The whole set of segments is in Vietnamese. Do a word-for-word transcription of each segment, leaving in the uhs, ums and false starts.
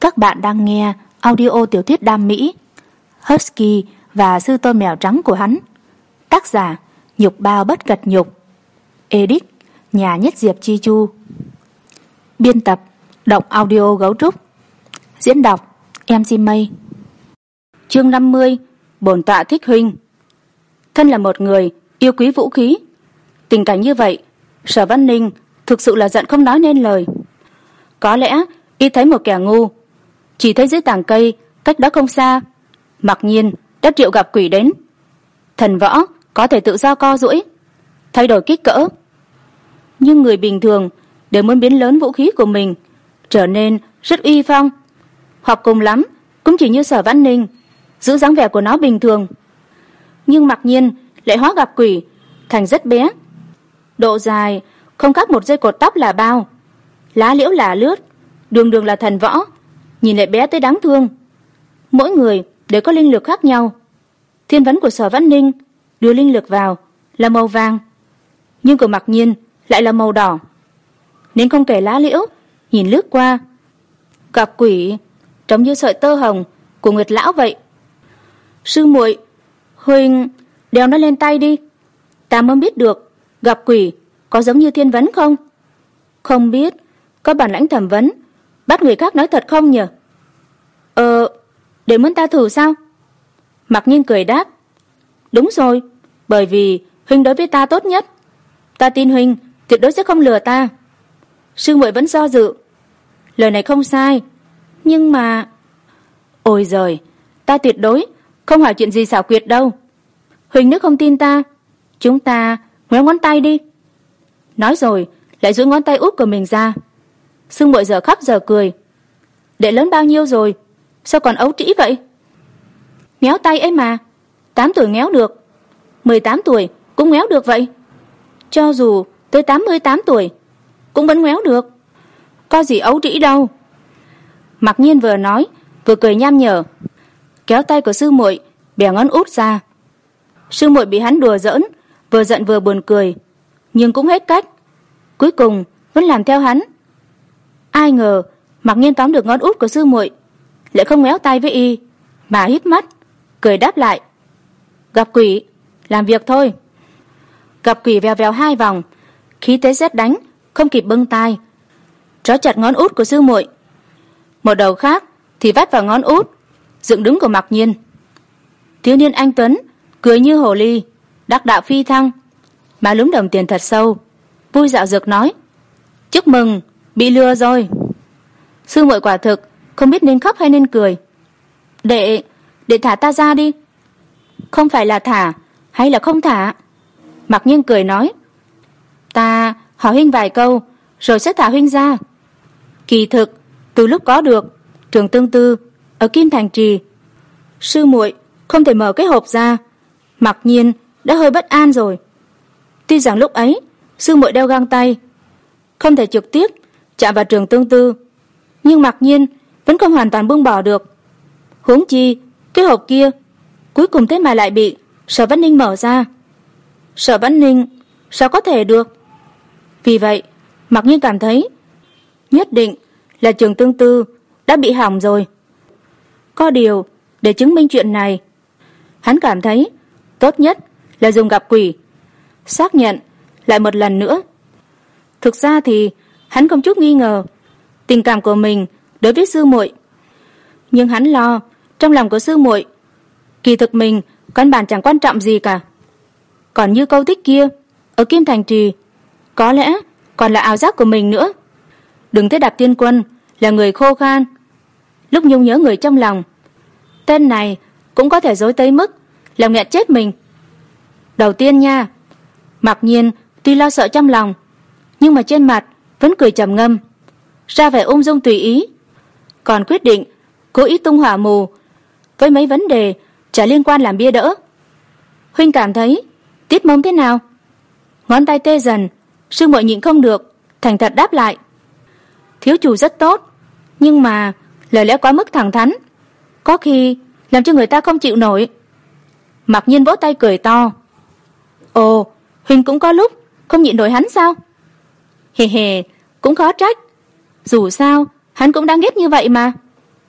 Các bạn đang nghe audio tiểu thuyết đam mỹ Husky và sư tôn mèo trắng của hắn. Tác giả Nhục Bao Bất Cật Nhục. Edit Nhà Nhất Diệp Chi Chu. Biên tập Động Audio Gấu Trúc. Diễn đọc em xê Mây. Chương năm mươi. Bổn tọa thích huynh. Thân là một người yêu quý vũ khí, tình cảnh như vậy, Sở Văn Ninh thực sự là giận không nói nên lời. Có lẽ y thấy một kẻ ngu, chỉ thấy dưới tàng cây cách đó không xa, mặc nhiên đã triệu gặp quỷ đến. Thần võ có thể tự do co duỗi, thay đổi kích cỡ, nhưng người bình thường đều muốn biến lớn vũ khí của mình, trở nên rất uy phong, hoặc cùng lắm cũng chỉ như Sở Văn Ninh giữ dáng vẻ của nó bình thường. Nhưng mặc nhiên lại hóa gặp quỷ thành rất bé, độ dài không khác một dây cột tóc là bao, lá liễu là lướt, đường đường là thần võ, nhìn lại bé tới đáng thương. Mỗi người đều có linh lực khác nhau. Thiên vấn của Sở Văn Ninh đưa linh lực vào là màu vàng, nhưng của Mặc Nhiên lại là màu đỏ, nên không kể lá liễu, nhìn lướt qua, gặp quỷ trông như sợi tơ hồng của Nguyệt lão vậy. Sư muội, huynh đeo nó lên tay đi, ta muốn biết được gặp quỷ có giống như thiên vấn không? Không biết có bản lãnh thẩm vấn bắt người khác nói thật không nhỉ? Ờ, để muốn ta thử sao? Mặc Nhiên cười đáp. Đúng rồi, bởi vì huynh đối với ta tốt nhất, ta tin huynh tuyệt đối sẽ không lừa ta. Sư muội vẫn do dự. Lời này không sai, nhưng mà... Ôi giời, ta tuyệt đối không hỏi chuyện gì xảo quyệt đâu. Huynh nếu không tin ta, chúng ta ngoéo ngón tay đi. Nói rồi lại duỗi ngón tay út của mình ra. Sư muội giờ khóc giờ cười. Đệ lớn bao nhiêu rồi, sao còn ấu trĩ vậy? Méo tay ấy mà, tám tuổi méo được, mười tám tuổi cũng méo được vậy. Cho dù tới tám mươi tám tuổi cũng vẫn méo được, có gì ấu trĩ đâu. Mặc Nhiên vừa nói vừa cười nham nhở, kéo tay của sư muội bẻ ngón út ra. Sư muội bị hắn đùa giỡn, vừa giận vừa buồn cười, nhưng cũng hết cách, cuối cùng vẫn làm theo hắn. Ai ngờ Mặc Nhiên tóm được ngón út của sư muội, lại không méo tay với y, mà híp mắt cười đáp lại. Gặp quỷ, làm việc thôi. Gặp quỷ vèo vèo hai vòng, khí thế sét đánh không kịp bưng tai, trói chặt ngón út của sư muội. Một đầu khác thì vắt vào ngón út dựng đứng của Mặc Nhiên. Thiếu niên anh tuấn cười như hồ ly, đắc đạo phi thăng, mà lúm đồng tiền thật sâu, vui dạo dược nói: chúc mừng, bị lừa rồi. Sư muội quả thực không biết nên khóc hay nên cười. Đệ, đệ thả ta ra đi. Không phải là thả hay là không thả. Mặc Nhiên cười nói: ta hỏi huynh vài câu rồi sẽ thả huynh ra. Kỳ thực từ lúc có được Trường Tương Tư ở Kim Thành Trì, sư muội không thể mở cái hộp ra, Mặc Nhiên đã hơi bất an rồi. Tuy rằng lúc ấy sư muội đeo găng tay, không thể trực tiếp chạm vào Trường Tương Tư, nhưng Mặc Nhiên vẫn không hoàn toàn buông bỏ được. Huống chi cái hộp kia cuối cùng thế mà lại bị Sở Văn Ninh mở ra. Sở Văn Ninh sao có thể được? Vì vậy Mặc Nhiên cảm thấy nhất định là Trường Tương Tư đã bị hỏng rồi. Có điều để chứng minh chuyện này, hắn cảm thấy tốt nhất là dùng gặp quỷ xác nhận lại một lần nữa. Thực ra thì hắn không chút nghi ngờ tình cảm của mình đối với sư muội, nhưng hắn lo trong lòng của sư muội kỳ thực mình căn bản chẳng quan trọng gì cả. Còn như câu thích kia ở Kim Thành Trì, có lẽ còn là ảo giác của mình nữa. Đừng thấy Đạp Tiên Quân là người khô khan, lúc nhung nhớ người trong lòng, tên này cũng có thể dối tới mức làm nghẹn chết mình. Đầu tiên nha, Mặc Nhiên tuy lo sợ trong lòng, nhưng mà trên mặt vẫn cười trầm ngâm, ra vẻ ung dung tùy ý, còn quyết định cố ý tung hỏa mù với mấy vấn đề chả liên quan làm bia đỡ. Huynh cảm thấy tiết mông thế nào? Ngón tay tê dần, sư muội nhịn không được thành thật đáp lại: thiếu chủ rất tốt, nhưng mà lời lẽ quá mức thẳng thắn, có khi làm cho người ta không chịu nổi. Mặc Nhiên vỗ tay cười to: ồ, huynh cũng có lúc không nhịn nổi hắn sao? Hề hề, cũng khó trách, dù sao hắn cũng đang ghét như vậy mà.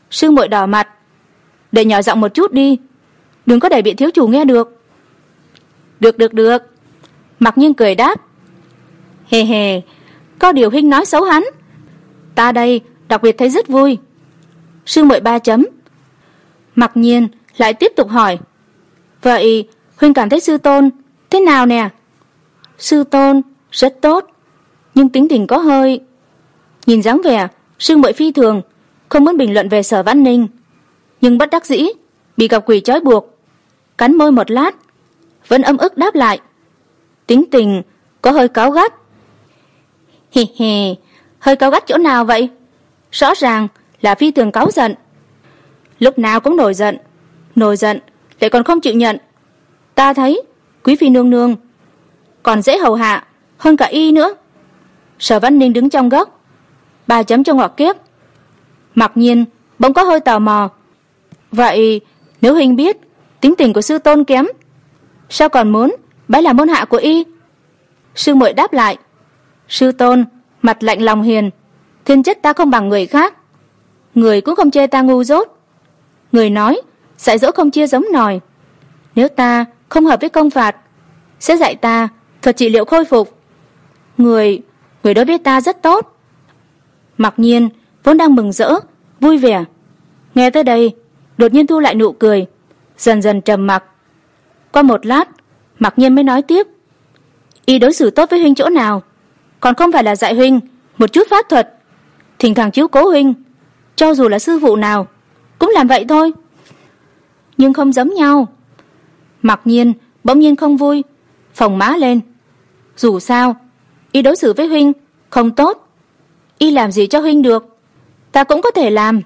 Sư muội đỏ mặt. Để nhỏ giọng một chút đi, đừng có để bị thiếu chủ nghe được. Được được được. Mặc Nhiên cười đáp. Hề hề, có điều huynh nói xấu hắn, ta đây đặc biệt thấy rất vui. Sư muội ba chấm. Mặc Nhiên lại tiếp tục hỏi. Vậy huynh cảm thấy sư tôn thế nào nè? Sư tôn rất tốt, nhưng tính tình có hơi... Nhìn dáng vẻ sư muội phi thường, không muốn bình luận về Sở Vãn Ninh, nhưng bất đắc dĩ bị gặp quỷ trói buộc, cắn môi một lát, vẫn ấm ức đáp lại. Tính tình có hơi cáu gắt. Hì hì, hơi cáu gắt chỗ nào vậy? Rõ ràng là phi thường cáu giận. Lúc nào cũng nổi giận, nổi giận lại còn không chịu nhận. Ta thấy quý phi nương nương còn dễ hầu hạ hơn cả y nữa. Sở Vãn Ninh đứng trong góc, ba chấm cho ngoặc kiếp. Mặc Nhiên bỗng có hơi tò mò. Vậy nếu huynh biết tính tình của sư tôn kém, sao còn muốn bái làm môn hạ của y? Sư muội đáp lại. Sư tôn mặt lạnh lòng hiền, thiên chất ta không bằng người khác, người cũng không chê ta ngu dốt. Người nói dạy dỗ không chia giống nòi, nếu ta không hợp với công phạt sẽ dạy ta thuật trị liệu khôi phục. Người người đối với ta rất tốt. Mặc Nhiên vốn đang mừng rỡ vui vẻ, nghe tới đây đột nhiên thu lại nụ cười, dần dần trầm mặc. Qua một lát, Mặc Nhiên mới nói tiếp. Y đối xử tốt với huynh chỗ nào, còn không phải là dạy huynh một chút pháp thuật, thỉnh thoảng chiếu cố huynh, cho dù là sư phụ nào cũng làm vậy thôi. Nhưng không giống nhau. Mặc Nhiên bỗng nhiên không vui, phồng má lên. Dù sao y đối xử với huynh không tốt, y làm gì cho huynh được, ta cũng có thể làm.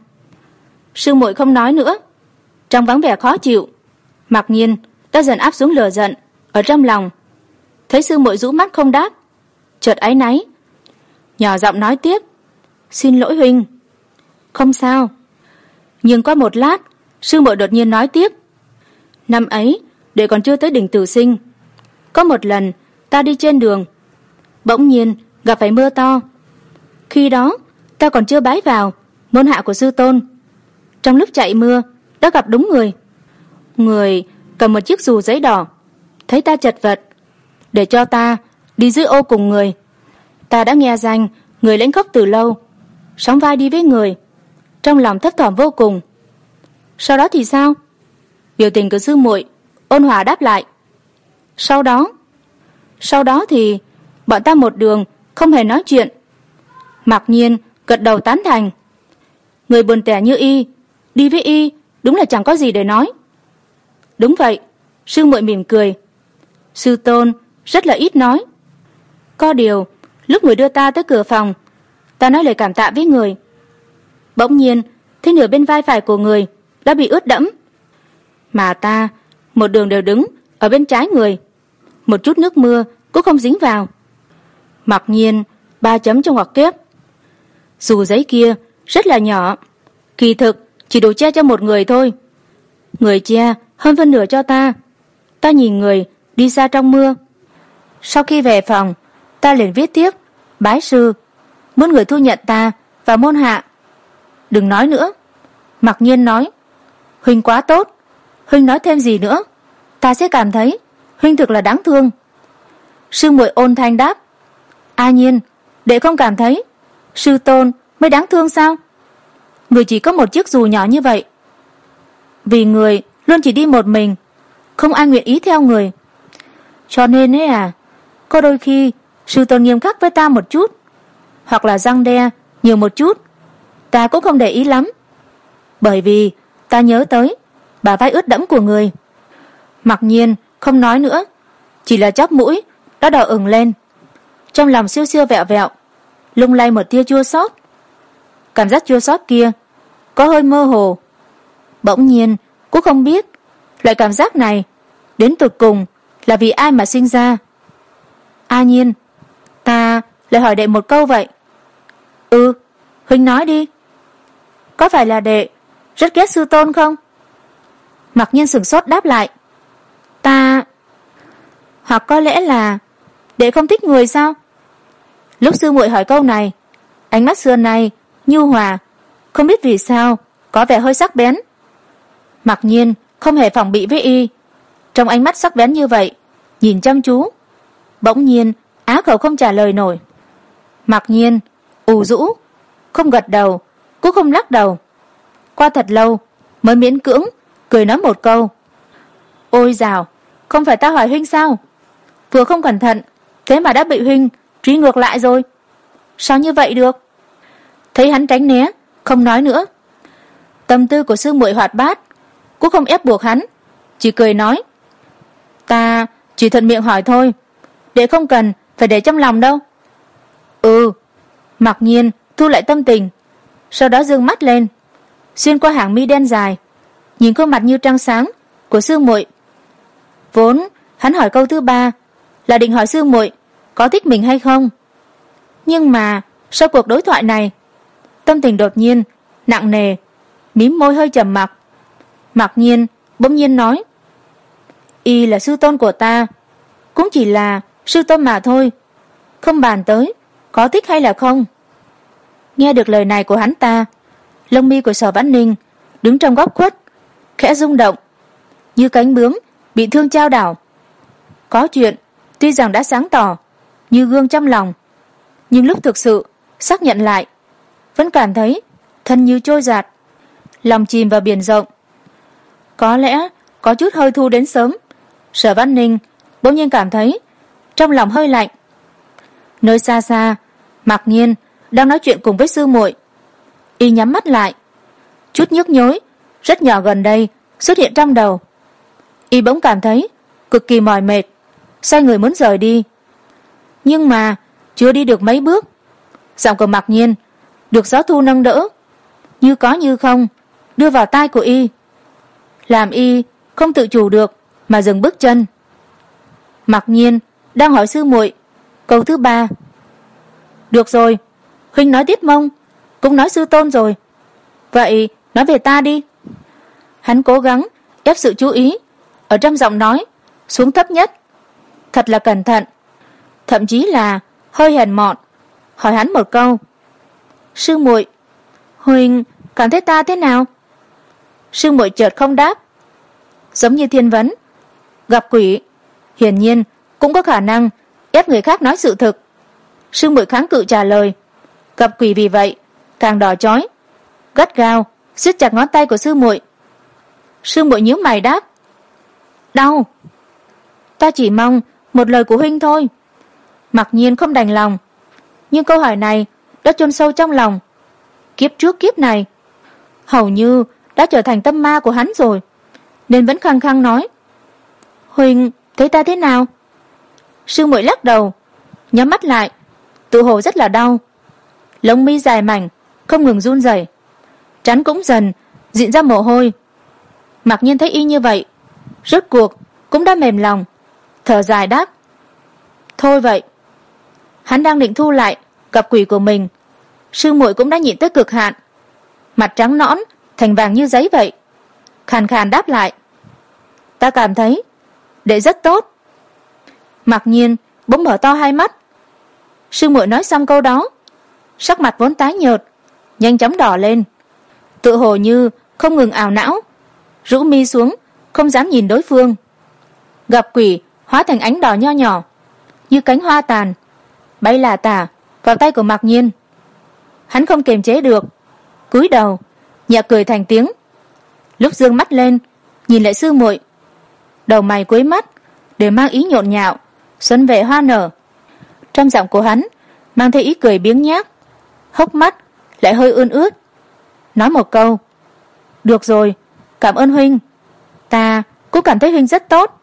Sư muội không nói nữa. Trong vắng vẻ khó chịu, Mặc Nhiên đã dần áp xuống lửa giận ở trong lòng. Thấy sư muội rũ mắt không đáp, chợt áy náy, nhỏ giọng nói tiếp. Xin lỗi huynh. Không sao. Nhưng qua một lát, sư muội đột nhiên nói tiếp. Năm ấy để còn chưa tới đỉnh Tử Sinh, có một lần ta đi trên đường, bỗng nhiên gặp phải mưa to. Khi đó ta còn chưa bái vào môn hạ của sư tôn. Trong lúc chạy mưa đã gặp đúng người. Người cầm một chiếc dù giấy đỏ, thấy ta chật vật, để cho ta đi dưới ô cùng người. Ta đã nghe danh người lãnh khốc từ lâu, sóng vai đi với người, trong lòng thấp thỏm vô cùng. Sau đó thì sao? Biểu tình của sư muội ôn hòa đáp lại. Sau đó Sau đó thì bọn ta một đường không hề nói chuyện. Mặc Nhiên gật đầu tán thành. Người buồn tẻ như y, đi với y đúng là chẳng có gì để nói. Đúng vậy. Sư muội mỉm cười. Sư tôn rất là ít nói. Có điều lúc người đưa ta tới cửa phòng, ta nói lời cảm tạ với người, bỗng nhiên thấy nửa bên vai phải của người đã bị ướt đẫm, mà ta một đường đều đứng ở bên trái người, một chút nước mưa cũng không dính vào. Mặc Nhiên ba chấm trong ngoặc kép. Dù giấy kia rất là nhỏ, kỳ thực chỉ đủ che cho một người thôi. Người che hơn phân nửa cho ta. Ta nhìn người đi xa trong mưa. Sau khi về phòng, ta liền viết tiếp bái sư, muốn người thu nhận ta vào môn hạ. Đừng nói nữa. Mặc Nhiên nói. Huynh quá tốt, huynh nói thêm gì nữa ta sẽ cảm thấy huynh thực là đáng thương. Sư muội ôn thanh đáp. A Nhiên, đệ không cảm thấy sư tôn mới đáng thương sao? Người chỉ có một chiếc dù nhỏ như vậy, vì người luôn chỉ đi một mình, không ai nguyện ý theo người. Cho nên ấy à, có đôi khi sư tôn nghiêm khắc với ta một chút, hoặc là răng đe nhiều một chút, ta cũng không để ý lắm, bởi vì ta nhớ tới bả vai ướt đẫm của người. Mặc Nhiên không nói nữa, chỉ là chóp mũi đã đỏ ửng lên, trong lòng siêu siêu vẹo vẹo, lung lay một tia chua xót. Cảm giác chua xót kia có hơi mơ hồ. Bỗng nhiên cũng không biết loại cảm giác này đến tột cùng là vì ai mà sinh ra. A Nhiên, ta lại hỏi đệ một câu vậy. Ừ, huynh nói đi. Có phải là đệ rất ghét sư tôn không? Mặc Nhiên sửng sốt đáp lại. Ta... Hoặc có lẽ là đệ không thích người sao? Lúc sư muội hỏi câu này, ánh mắt xưa nay nhu hòa, không biết vì sao có vẻ hơi sắc bén. Mặc Nhiên không hề phòng bị với y, trong ánh mắt sắc bén như vậy, nhìn chăm chú. Bỗng nhiên á khẩu không trả lời nổi. Mặc Nhiên ù rũ, không gật đầu cũng không lắc đầu. Qua thật lâu mới miễn cưỡng cười nói một câu: ôi dào, không phải ta hỏi huynh sao? Vừa không cẩn thận thế mà đã bị huynh truy ngược lại rồi. Sao như vậy được? Thấy hắn tránh né không nói nữa, tâm tư của sư muội hoạt bát, cũng không ép buộc hắn, chỉ cười nói: ta chỉ thuận miệng hỏi thôi, để không cần phải để trong lòng đâu. Ừ. Mặc Nhiên thu lại tâm tình, sau đó dương mắt lên, xuyên qua hàng mi đen dài, nhìn khuôn mặt như trăng sáng của sư muội. Vốn hắn hỏi câu thứ ba là định hỏi sư muội có thích mình hay không, nhưng mà sau cuộc đối thoại này, tâm tình đột nhiên nặng nề, mím môi hơi trầm mặc. Mặc Nhiên bỗng nhiên nói: y là sư tôn của ta, cũng chỉ là sư tôn mà thôi, không bàn tới có thích hay là không. Nghe được lời này của hắn ta, lông mi của Sở Vãn Ninh đứng trong góc khuất khẽ rung động, như cánh bướm bị thương chao đảo. Có chuyện tuy rằng đã sáng tỏ như gương trong lòng, nhưng lúc thực sự xác nhận lại, vẫn cảm thấy thân như trôi dạt, lòng chìm vào biển rộng. Có lẽ có chút hơi thu đến sớm, Sở Vãn Ninh bỗng nhiên cảm thấy trong lòng hơi lạnh. Nơi xa xa, Mặc Nhiên đang nói chuyện cùng với sư muội. Y nhắm mắt lại, chút nhức nhối rất nhỏ gần đây xuất hiện trong đầu. Y bỗng cảm thấy cực kỳ mỏi mệt, xoay người muốn rời đi, nhưng mà chưa đi được mấy bước, giọng của Mặc Nhiên được gió thu nâng đỡ, như có như không đưa vào tai của Y, làm Y không tự chủ được mà dừng bước chân. Mặc Nhiên đang hỏi sư muội câu thứ ba. Được rồi, huynh nói Tiết Mông, cũng nói sư tôn rồi, vậy nói về ta đi. Hắn cố gắng ép sự chú ý ở trong giọng nói xuống thấp nhất, thật là cẩn thận, thậm chí là hơi hèn mọn, hỏi hắn một câu: sư muội, huynh cảm thấy ta thế nào? Sư muội chợt không đáp, giống như thiên vấn. Gặp quỷ hiển nhiên cũng có khả năng ép người khác nói sự thực. Sư muội kháng cự trả lời, gặp quỷ vì vậy càng đỏ chói, gắt gao siết chặt ngón tay của sư muội. Sư muội nhíu mày đáp: đau. Ta chỉ mong một lời của huynh thôi. Mặc Nhiên không đành lòng, nhưng câu hỏi này đã chôn sâu trong lòng, kiếp trước kiếp này hầu như đã trở thành tâm ma của hắn rồi, nên vẫn khăng khăng nói: huynh thấy ta thế nào? Sư muội lắc đầu, nhắm mắt lại, tự hồ rất là đau, lông mi dài mảnh không ngừng run rẩy, trán cũng dần dịn ra mồ hôi. Mặc Nhiên thấy y như vậy, rốt cuộc cũng đã mềm lòng, thở dài đáp: thôi vậy. Hắn đang định thu lại gặp quỷ của mình, sư muội cũng đã nhịn tới cực hạn, mặt trắng nõn thành vàng như giấy vậy, khàn khàn đáp lại: ta cảm thấy đệ rất tốt. Mặc Nhiên bỗng mở to hai mắt. Sư muội nói xong câu đó, sắc mặt vốn tái nhợt nhanh chóng đỏ lên, tự hồ như không ngừng ảo não, rũ mi xuống không dám nhìn đối phương. Gặp quỷ hóa thành ánh đỏ nho nhỏ như cánh hoa tàn, bay lả tả vào tay của Mặc Nhiên. Hắn không kiềm chế được, cúi đầu nhẹ cười thành tiếng. Lúc dương mắt lên nhìn lại sư muội, đầu mày cuối mắt đều mang ý nhộn nhạo, xuân về hoa nở. Trong giọng của hắn mang theo ý cười biếng nhác, hốc mắt lại hơi ươn ướt, nói một câu: được rồi, cảm ơn huynh, ta cũng cảm thấy huynh rất tốt.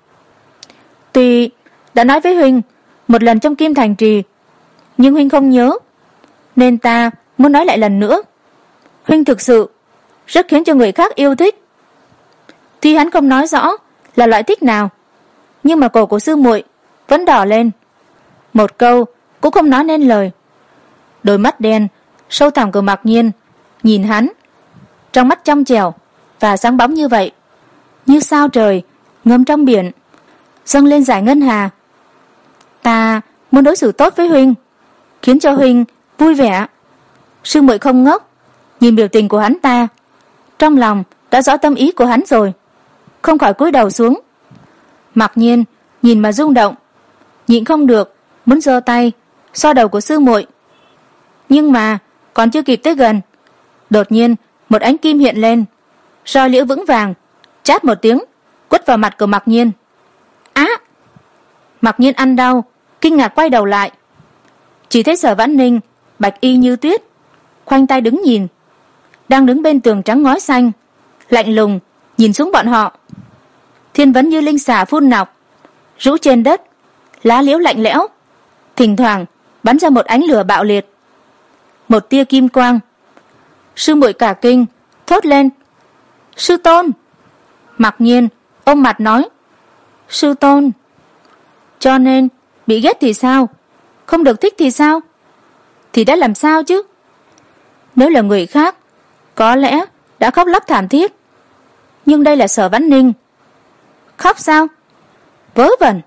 Tuy đã nói với huynh một lần trong Kim Thành Trì, nhưng huynh không nhớ, nên ta muốn nói lại lần nữa. Huynh thực sự rất khiến cho người khác yêu thích. Tuy hắn không nói rõ là loại thích nào, nhưng mà cổ của sư muội vẫn đỏ lên, một câu cũng không nói nên lời. Đôi mắt đen sâu thẳm của Mặc Nhiên nhìn hắn, trong mắt trong trẻo và sáng bóng như vậy, như sao trời ngâm trong biển, dâng lên dải ngân hà. Ta muốn đối xử tốt với huynh, khiến cho huynh vui vẻ. Sư muội không ngốc, nhìn biểu tình của hắn ta, Trong lòng đã rõ tâm ý của hắn rồi, không khỏi cúi đầu xuống. Mặc Nhiên nhìn mà rung động, nhịn không được muốn giơ tay xoa đầu của sư muội. Nhưng mà còn chưa kịp tới gần, đột nhiên một ánh kim hiện lên, roi liễu vững vàng, chát một tiếng quất vào mặt của Mặc Nhiên. Á! Mặc Nhiên ăn đau, kinh ngạc quay đầu lại, chỉ thấy Sở Vãn Ninh bạch y như tuyết, khoanh tay đứng nhìn, đang đứng bên tường trắng ngói xanh, lạnh lùng nhìn xuống bọn họ. Thiên vấn như linh xà phun nọc, rũ trên đất, lá liễu lạnh lẽo, thỉnh thoảng bắn ra một ánh lửa bạo liệt, một tia kim quang. Sư muội cả kinh thốt lên: Sư tôn! Mặc Nhiên ôm mặt nói: Sư tôn! Cho nên bị ghét thì sao, không được thích thì sao, thì đã làm sao chứ? Nếu là người khác có lẽ đã khóc lóc thảm thiết, nhưng đây là Sở Vãn Ninh. Khóc sao? Vớ vẩn!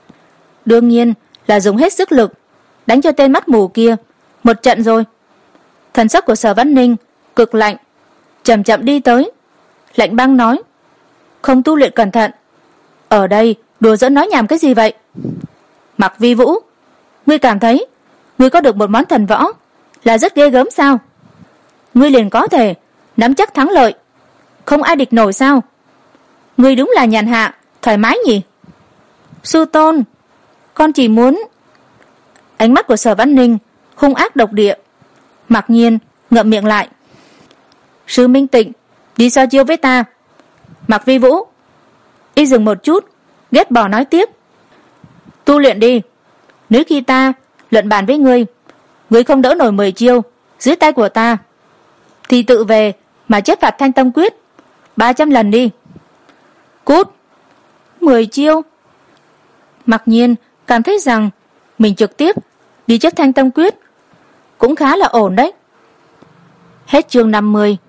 Đương nhiên là dùng hết sức lực đánh cho tên mắt mù kia một trận rồi. Thần sắc của Sở Vãn Ninh cực lạnh, chậm chậm đi tới, lạnh băng nói: Không tu luyện cẩn thận, ở đây đùa giỡn nói nhảm cái gì vậy? Mặc Vi Vũ, ngươi cảm thấy ngươi có được một món thần võ là rất ghê gớm sao? Ngươi liền có thể nắm chắc thắng lợi, không ai địch nổi sao? Ngươi đúng là nhàn hạ thoải mái nhỉ? Sư tôn, con chỉ muốn... Ánh mắt của Sở Vãn Ninh hung ác độc địa. Mặc Nhiên ngậm miệng lại. Sư Minh Tịnh, đi so chiêu với ta. Mặc Vi Vũ. Y dừng một chút, ghét bỏ nói tiếp: Tu luyện đi, nếu khi ta luận bàn với ngươi, ngươi không đỡ nổi mười chiêu dưới tay của ta, thì tự về mà chết phạt Thanh Tâm Quyết ba trăm lần đi. Cút! Mười chiêu? Mặc Nhiên cảm thấy rằng mình trực tiếp đi chết Thanh Tâm Quyết cũng khá là ổn đấy. Hết chương năm mươi.